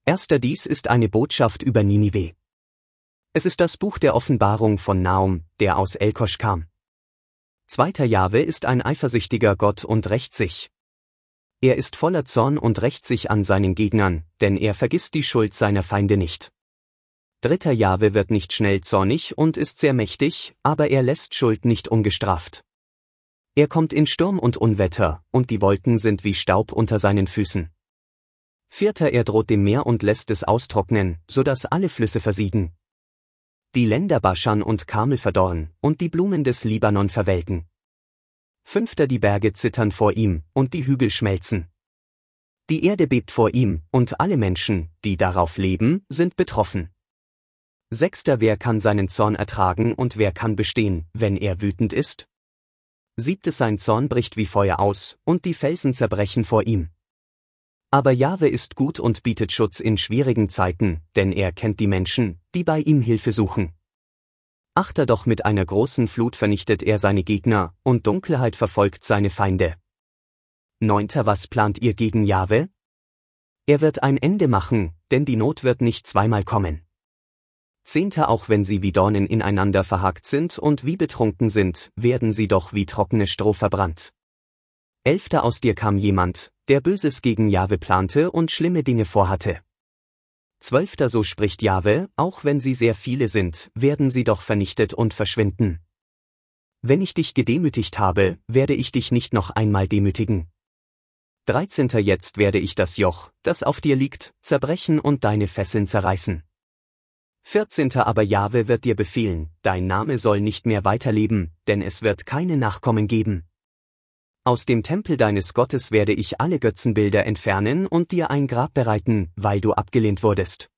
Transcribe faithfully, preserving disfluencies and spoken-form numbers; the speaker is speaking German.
Erster Dies ist eine Botschaft über Ninive. Es ist das Buch der Offenbarung von Nahum, der aus Elkosch kam. Zweiter Jahwe ist ein eifersüchtiger Gott und rächt sich. Er ist voller Zorn und rächt sich an seinen Gegnern, denn er vergisst die Schuld seiner Feinde nicht. Dritter Jahwe wird nicht schnell zornig und ist sehr mächtig, aber er lässt Schuld nicht ungestraft. Er kommt in Sturm und Unwetter, und die Wolken sind wie Staub unter seinen Füßen. Vierter Er droht dem Meer und lässt es austrocknen, so dass alle Flüsse versiegen. Die Länder Baschan und Karmel verdorren, und die Blumen des Libanon verwelken. Fünfter Die Berge zittern vor ihm, und die Hügel schmelzen. Die Erde bebt vor ihm, und alle Menschen, die darauf leben, sind betroffen. Sechster Wer kann seinen Zorn ertragen und wer kann bestehen, wenn er wütend ist? Siebtes Sein Zorn bricht wie Feuer aus, und die Felsen zerbrechen vor ihm. Aber Jahwe ist gut und bietet Schutz in schwierigen Zeiten, denn er kennt die Menschen, die bei ihm Hilfe suchen. Achter Doch mit einer großen Flut vernichtet er seine Gegner, und Dunkelheit verfolgt seine Feinde. Neunter Was plant ihr gegen Jahwe? Er wird ein Ende machen, denn die Not wird nicht zweimal kommen. Zehnter Auch wenn sie wie Dornen ineinander verhakt sind und wie betrunken sind, werden sie doch wie trockenes Stroh verbrannt. Elfter Aus dir kam jemand, der Böses gegen Jahwe plante und schlimme Dinge vorhatte. Zwölfter So spricht Jahwe, auch wenn sie sehr viele sind, werden sie doch vernichtet und verschwinden. Wenn ich dich gedemütigt habe, werde ich dich nicht noch einmal demütigen. Dreizehnter Jetzt werde ich das Joch, das auf dir liegt, zerbrechen und deine Fesseln zerreißen. Vierzehnter Aber Jahwe wird dir befehlen, dein Name soll nicht mehr weiterleben, denn es wird keine Nachkommen geben. Aus dem Tempel deines Gottes werde ich alle Götzenbilder entfernen und dir ein Grab bereiten, weil du abgelehnt wurdest.